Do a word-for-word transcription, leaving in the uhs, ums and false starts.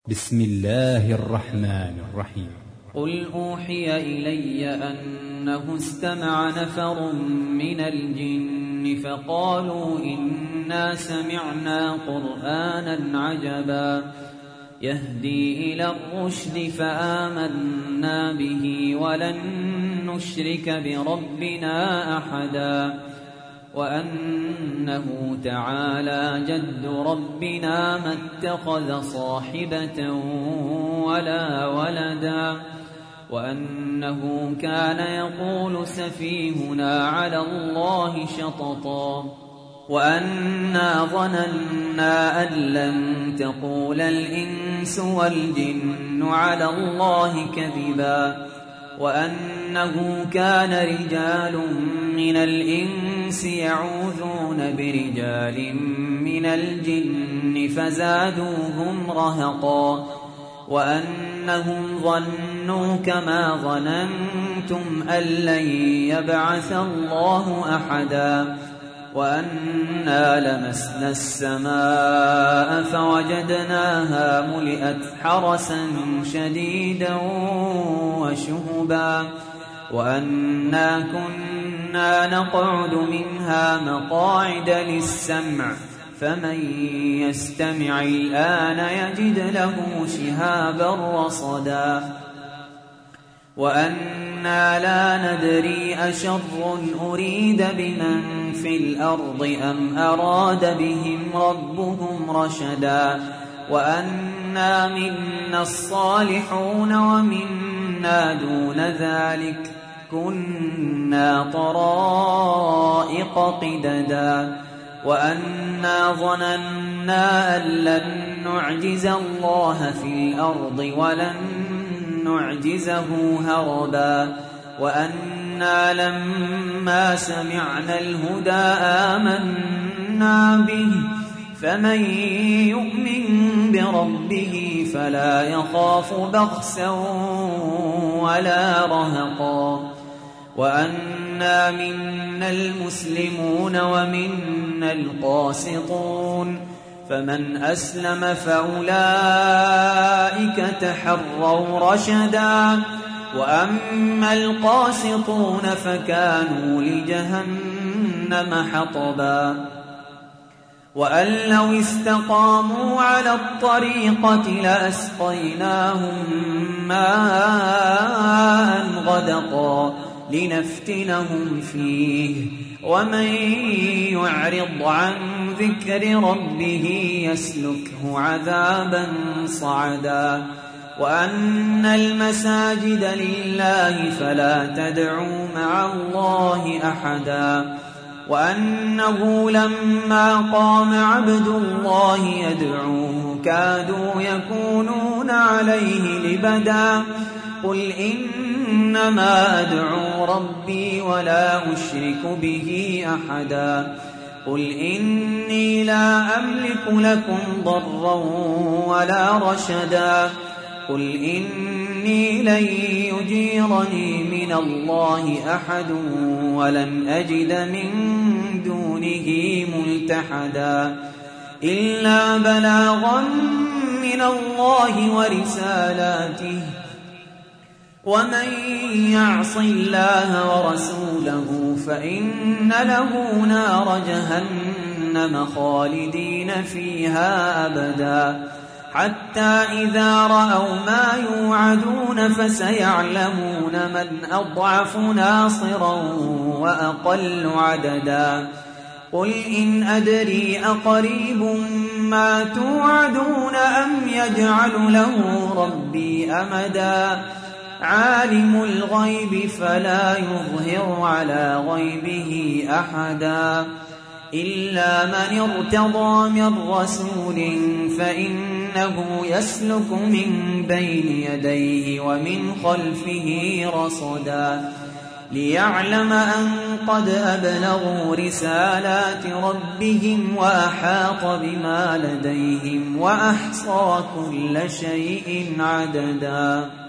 بسم الله الرحمن الرحيم. قل أوحي إلي أنه استمع نفر من الجن فقالوا إنا سمعنا قرآنا عجبا يهدي إلى الرشد فآمنا به ولن نشرك بربنا أحدا وأنه تعالى جد ربنا ما اتخذ صاحبة ولا ولدا وأنه كان يقول سفيهنا على الله شططا وأنا ظننا أن لن تقول الإنس والجن على الله كذبا وأنه كان رجال من الإنس يعوذون برجال من الجن فزادوهم رهقا وأنهم ظنوا كما ظننتم أن لن يبعث الله أحدا وأنا لمسنا السماء فوجدناها ملئت حرسا شديدا وشهبا وأنا كنا نقعد منها مقاعد للسمع فمن يستمع الآن يجد له شهابا رصدا وأنا لا ندري أشر أريد بمن في الأرض أم أراد بهم ربهم رشدا وأنا منا الصالحون ومنا دون ذلك كنا طرائق قددا وأنا ظننا أن لن نعجز الله في الأرض ولن نعجزه هربا وأنا لما سمعنا الهدى آمنا به فمن يؤمن بربه فلا يخاف بخسا ولا رهقا وأنا منا المسلمون ومنا القاسطون فمن أسلم فأولئك تحروا رشدا وأما القاسطون فكانوا لجهنم حطبا وأن لو استقاموا على الطريقة لأسقيناهم ماء غدقا لنفتنهم فيه ومن يعرض عن ذكر ربه يسلكه عذابا صعدا وأن المساجد لله فلا تدعوا مع الله أحدا وأنه لما قام عبد الله يدعوه كادوا يكونون عليه لبدا قل إنما أدعو ربي ولا أشرك به أحدا قل إني لا أملك لكم ضرا ولا رشدا قل إني لن يجيرني من الله أحد ولن أجد من دونه ملتحدا إلا بلاغا من الله ورسالاته ومن يعص الله ورسوله فإن له نار جهنم خالدين فيها أبدا حتى إذا رأوا ما يوعدون فسيعلمون من أضعف ناصرا وأقل عددا قل إن أدري أقريب ما توعدون أم يجعل له ربي أمدا عالم الغيب فلا يظهر على غيبه أحدا إلا من ارتضى من رسول فإنه يسلك من بين يديه ومن خلفه رصدا ليعلم أن قد أبلغوا رسالات ربهم وأحاط بما لديهم وأحصى كل شيء عددا.